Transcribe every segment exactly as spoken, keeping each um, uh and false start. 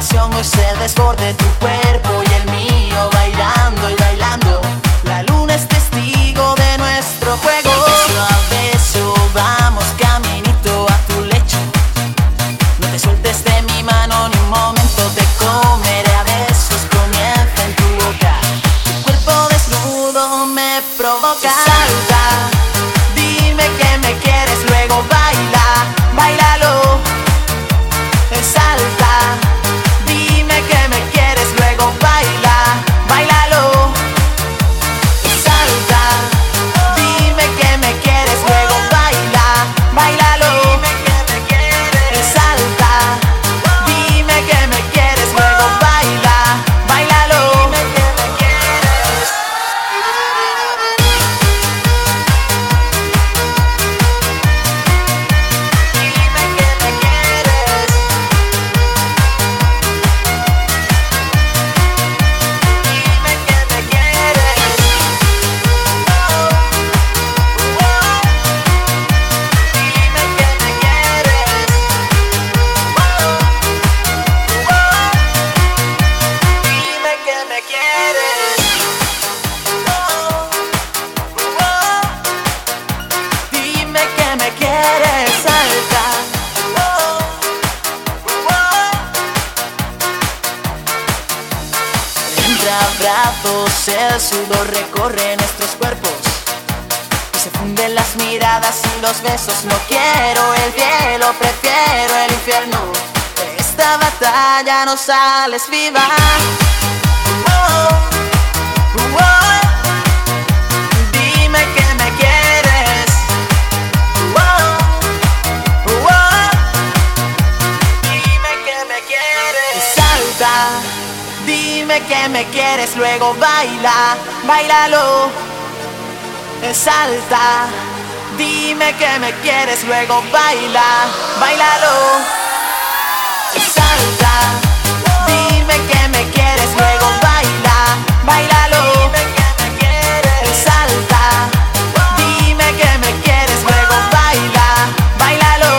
pasión hoy se desborde tu cuerpo y el mío, bailando y bailando. La luna es testigo de nuestro juego. Beso a beso vamos caminito a tu lecho. No te sueltes de mi mano ni un momento, te comeré a besos, comienza en tu boca. Tu cuerpo desnudo me provoca. Salta, dime que me quieres, luego baila, bailalo. Salta, dime que me quieres, luego baila, bailalo. Salta, dime que me quieres, luego baila, bailalo. Salta, dime que me quieres, luego baila, bailalo. El sudor recorre nuestros cuerpos y se funden las miradas y los besos. No quiero el cielo, prefiero el infierno. De esta batalla no sales viva. Oh, oh, oh. Dime que me quieres. Oh, oh, oh. Dime que me quieres. Salta, dime que me quieres, luego baila, bailalo. Salta, dime que me quieres, luego baila, bailalo. Salta, dime que me quieres, luego baila, bailalo. Salta, dime que me quieres, luego baila, bailalo.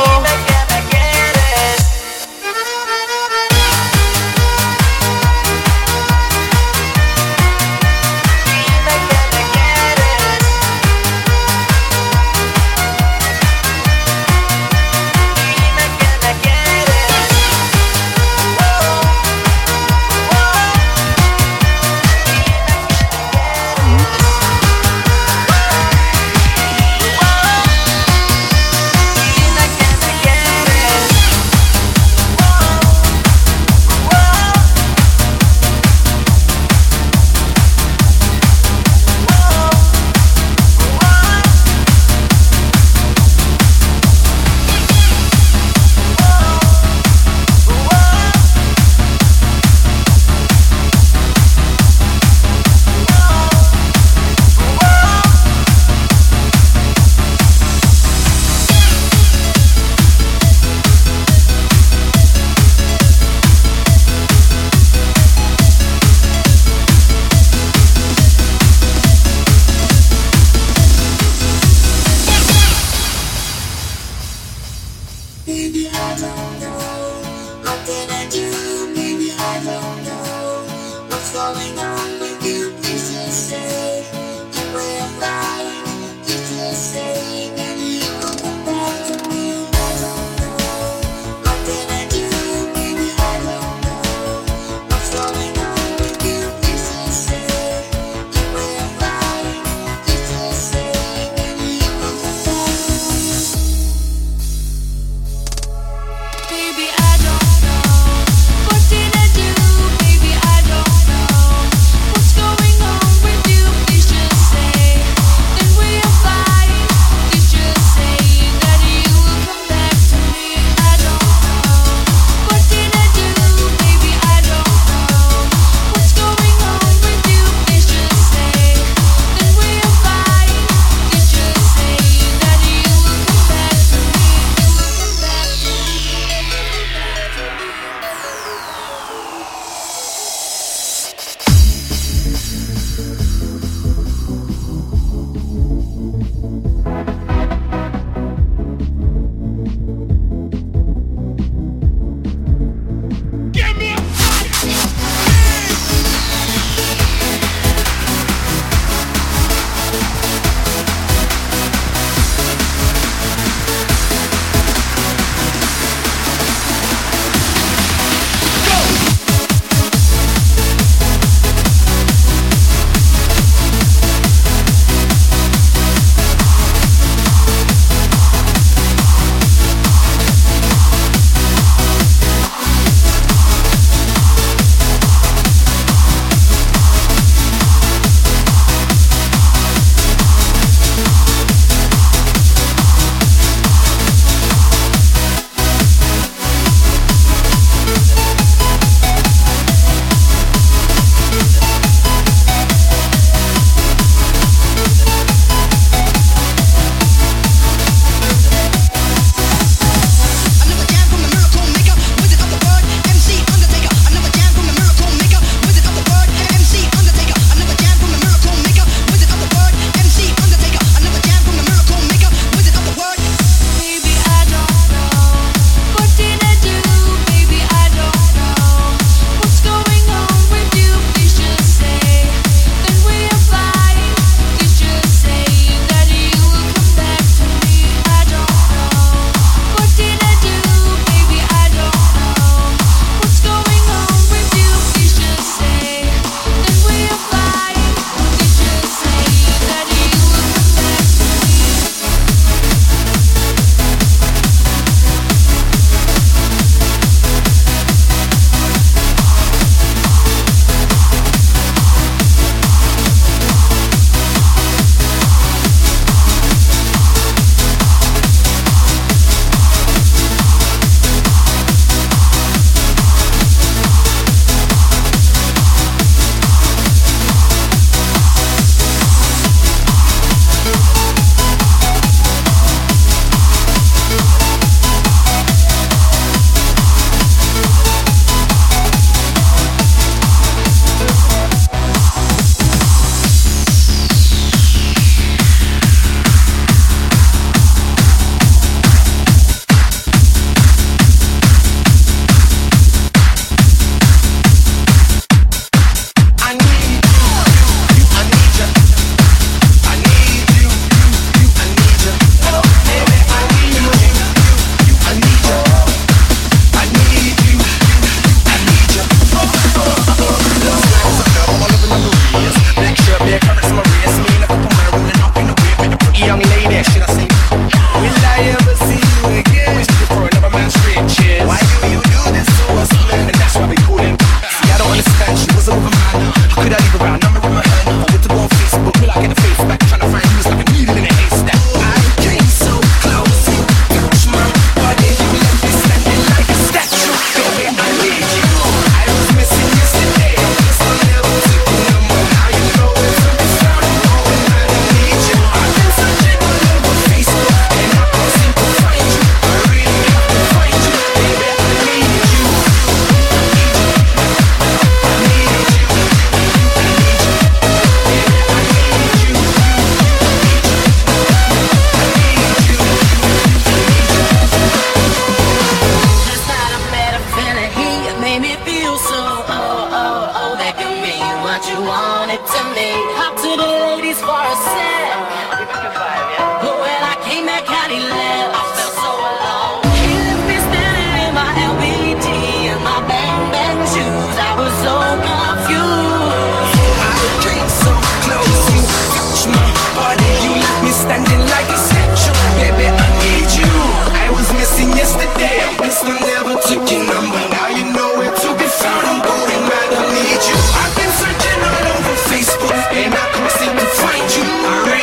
for a sec. But when I came back out, he left. I felt so alone. He left me standing in my L B D and my bang bang shoes. I was so confused. I came so close, you touched my body, you left me standing like a statue. Baby, I need you. I was missing yesterday, I guess I never took your number. Now you know where to be found, I'm going mad, I need you. I've been searching all over Facebook and I can't seem to find you. I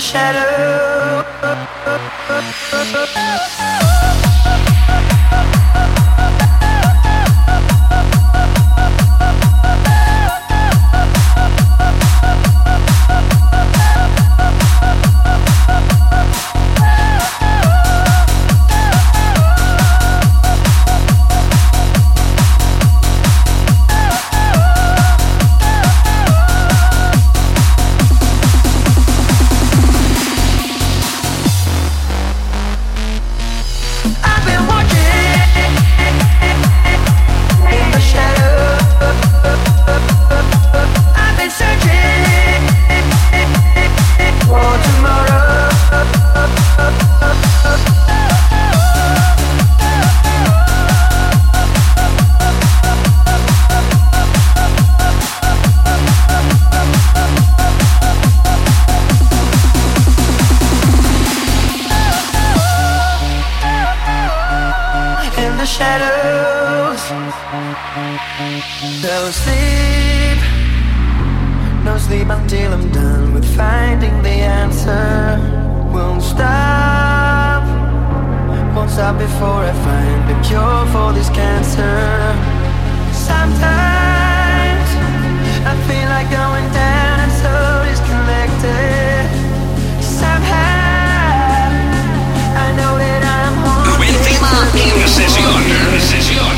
shadow. No sleep, no sleep until I'm done with finding the answer. Won't stop, won't stop before I find the cure for this cancer. Sometimes I feel like going down and so disconnected. Somehow I know that I'm haunted. Última in sesión, sesión.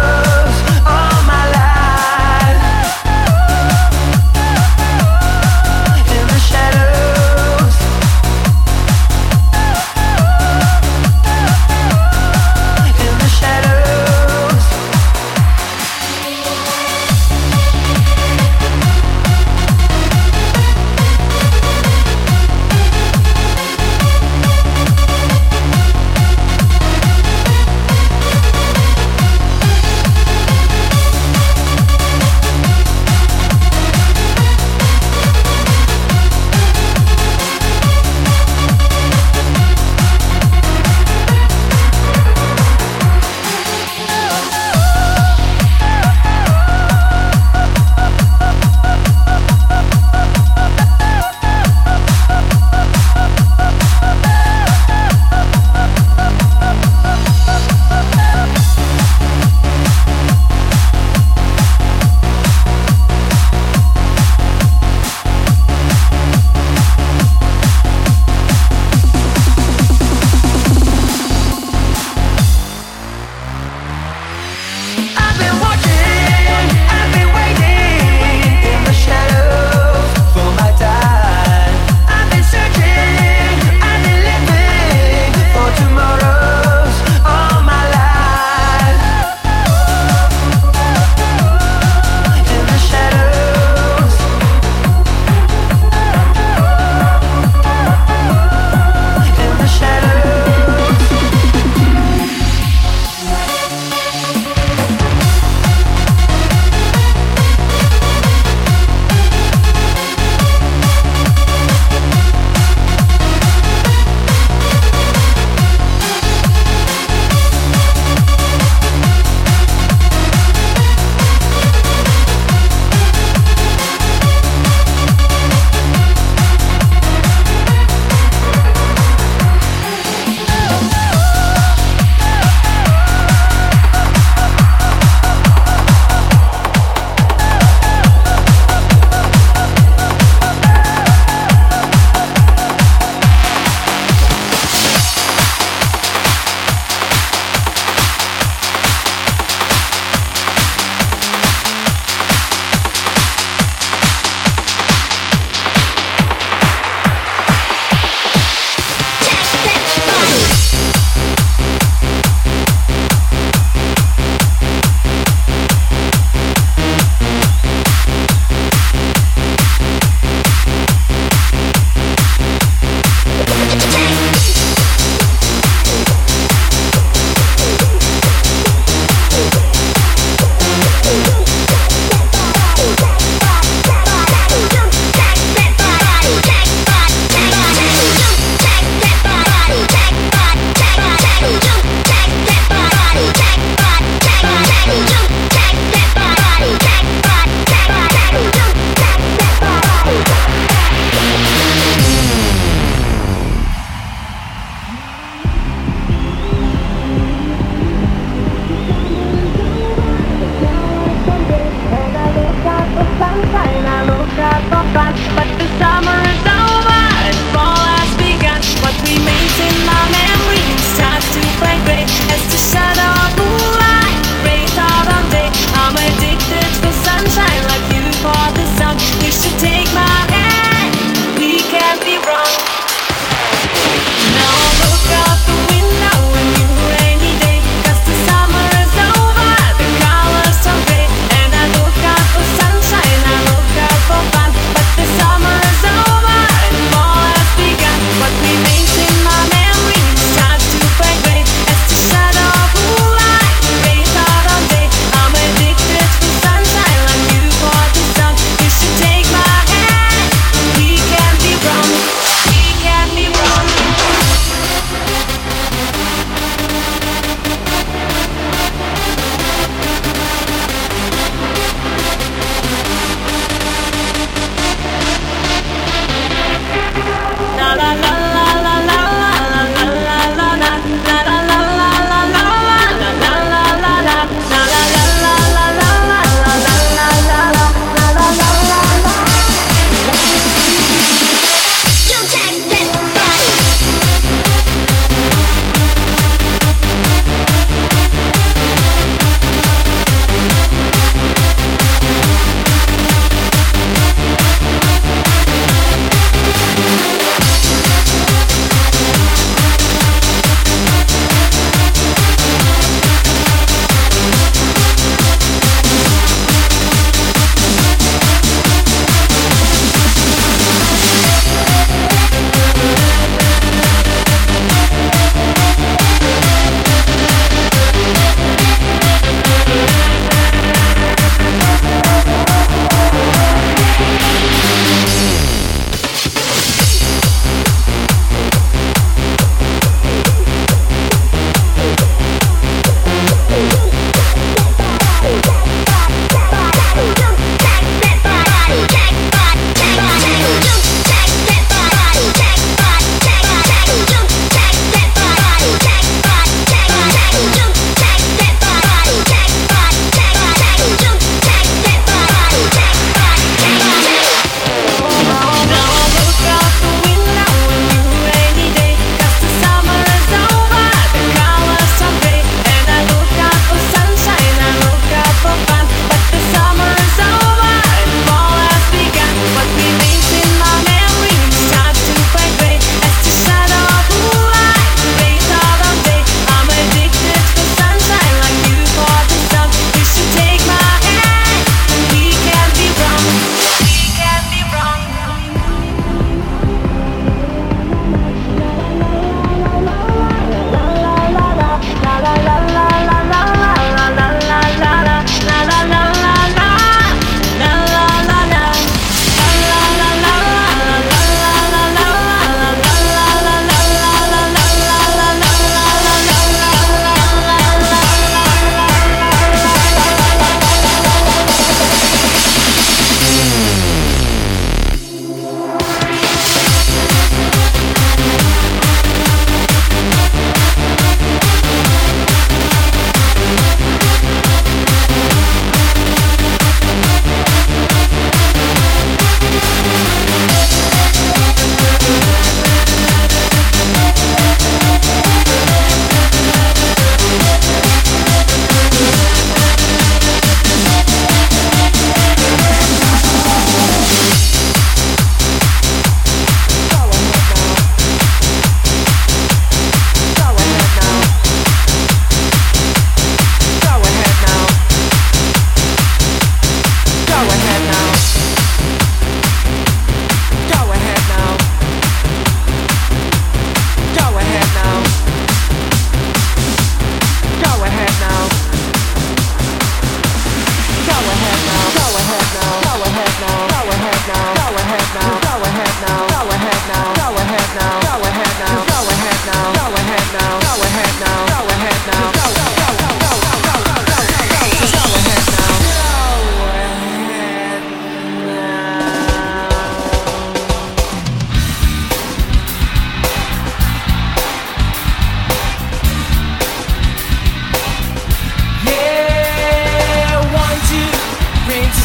Tomorrows all my life.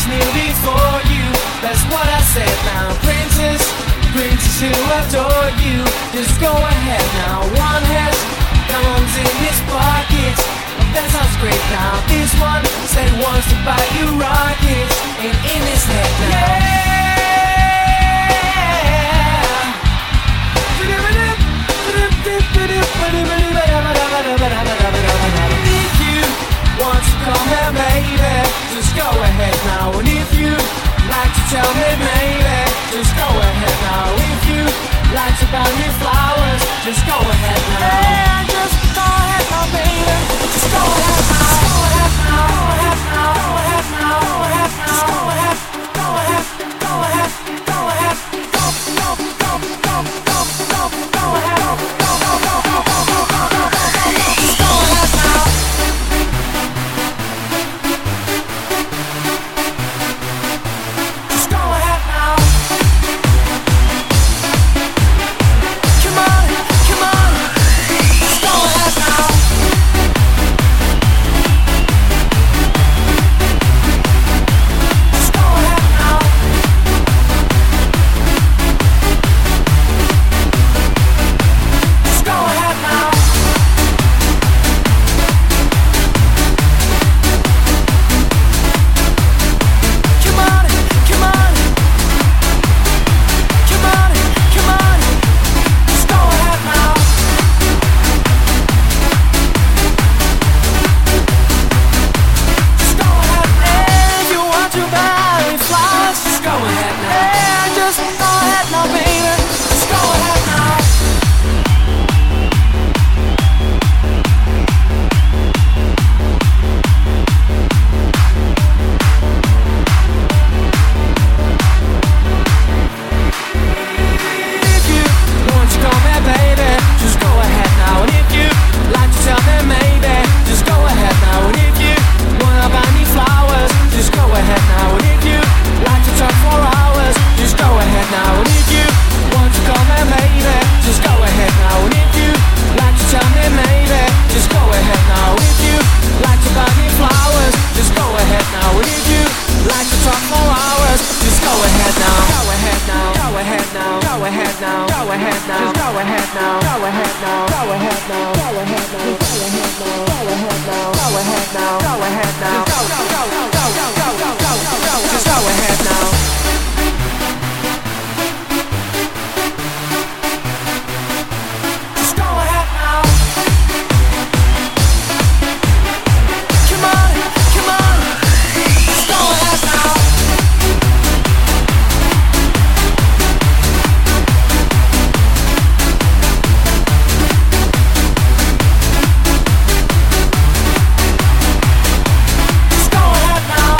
always kneel before you. That's what I said now. Princess, princess who adore you. Just go ahead now. One has comes in his pockets. That sounds great now. This one said wants to buy you rockets. And in his head now. Yeah. If you want to come here, baby, just go ahead now. And if you like to tell me, maybe, just go ahead now. If you like to buy me flowers, just go ahead now. Yeah, just go ahead now, baby. Just go ahead now. Go ahead now. Go ahead now. Go ahead now. Go ahead. Go ahead. Go ahead. Go ahead. Go go go go go go go ahead. Go go go go go go go go. Just go ahead now. Just go ahead now. Come on, come on. Just go ahead now. Just go ahead now. Just go ahead now. Come on, come on. Come on, come on. Just go ahead now. Just go ahead now. If you want to buy me flowers, just go ahead now. Yeah, just go ahead now, baby. Just go ahead now. If you want to come here, baby, just go ahead now. And if you like to tell me, maybe, just go ahead now. And if you wanna buy me flowers, just go ahead now. And if you like to talk for hours, just go ahead now. And if you want to come here, maybe, just go ahead now. And if you like to tell me, maybe, just go ahead now. If you like to buy me flowers, just go ahead now. And if you like to talk for hours, just go ahead now. Go ahead now. Go ahead now. Go ahead now. Go ahead now. Just go ahead now. Go ahead now. Go ahead now. Go ahead now. Go ahead now. Go ahead now. Go ahead now. Go ahead now. Go go go go go go go go go go. Just go ahead now. Just go ahead now. Come on, come on. Just go ahead now. Just go ahead now.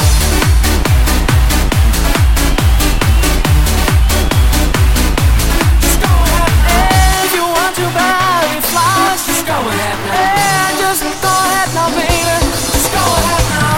Just go ahead. If you want to buy me flowers, just go ahead now. Yeah, just go ahead now, baby. Just go ahead now.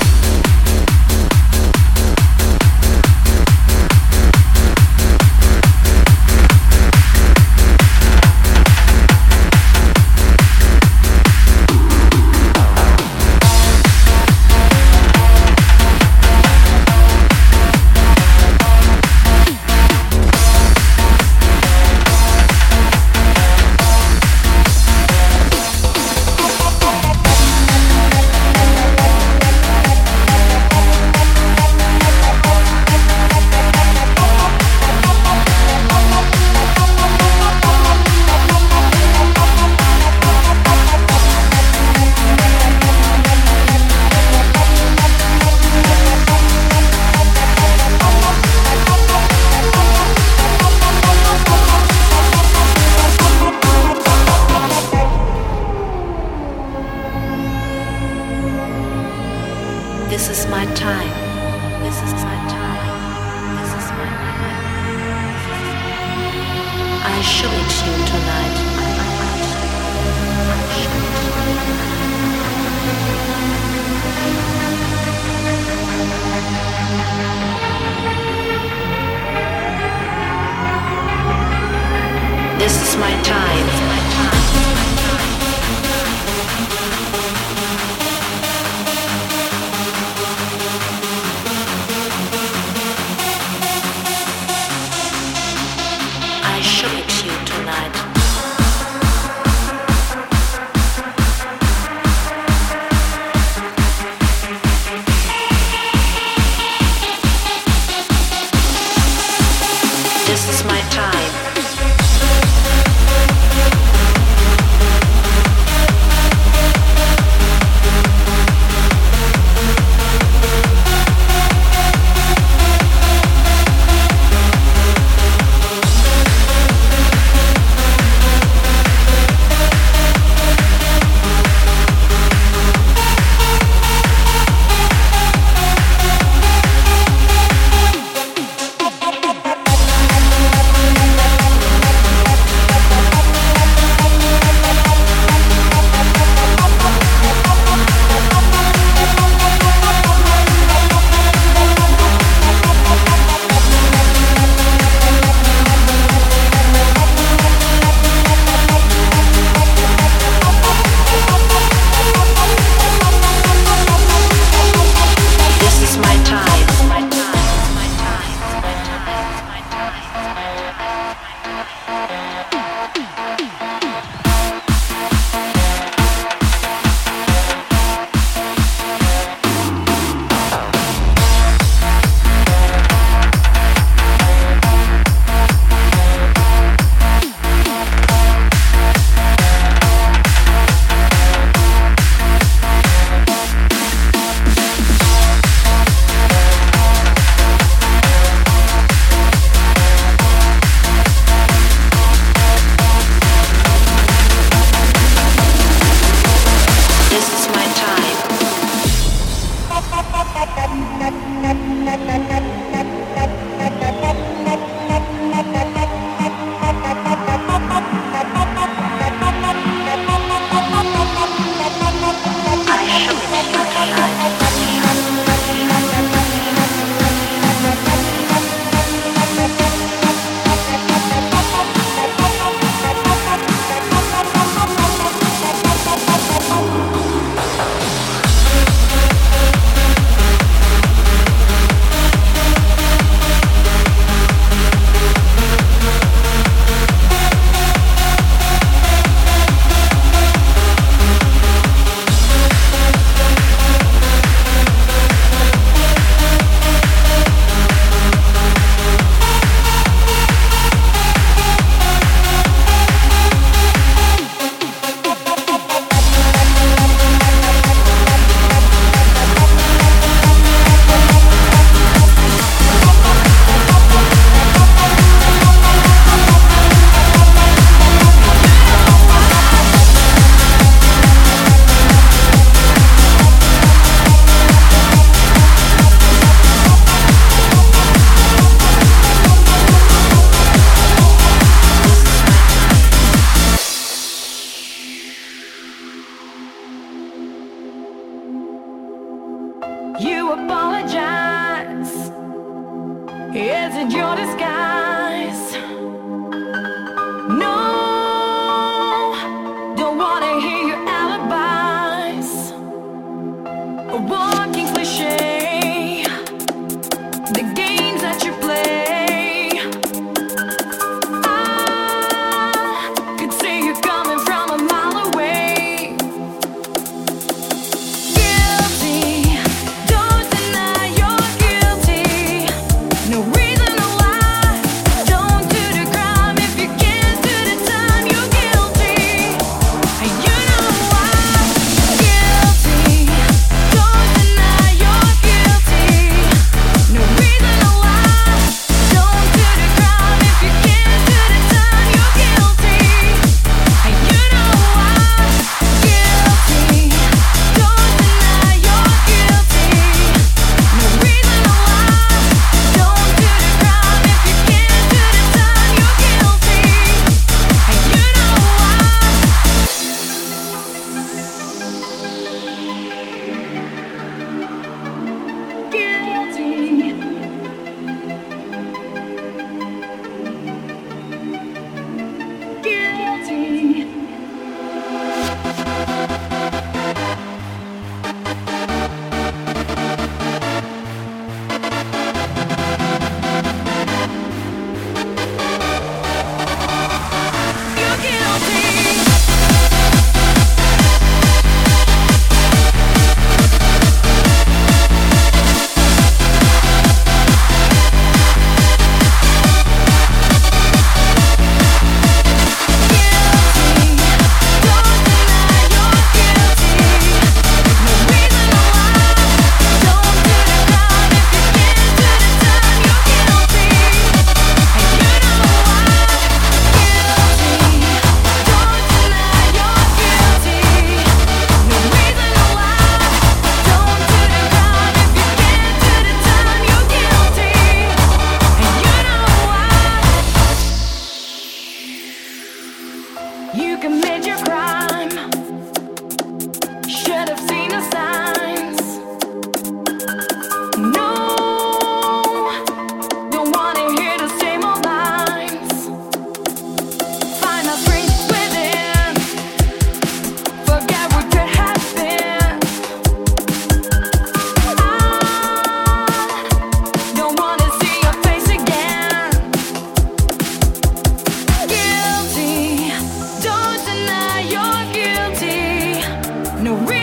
This is my time. This is my time. This is my time. I show it to you tonight. This is my time. apologize. Is it your disguise? No, don't wanna hear your alibis. A walking cliche, the games that you play. I could see you coming from a mile away. Guilty, don't deny you're guilty. No reason to lie, don't do the crime if you can't do the time. You're guilty, and you know why. Guilty, don't deny you're guilty. No reason to lie, don't do the crime if you can't do the time. You're guilty, and you know why. Guilty, don't deny you're guilty. No reason to lie, don't do the crime if you can't do the time. You're guilty, and you know why. Guilty. Guilty. You're guilty. You commit your crime. Should have seen the signs. No, don't wanna hear the same old lines. Find the strength within. Forget what could have been. I don't wanna see your face again. Guilty, don't deny you're guilty. No reason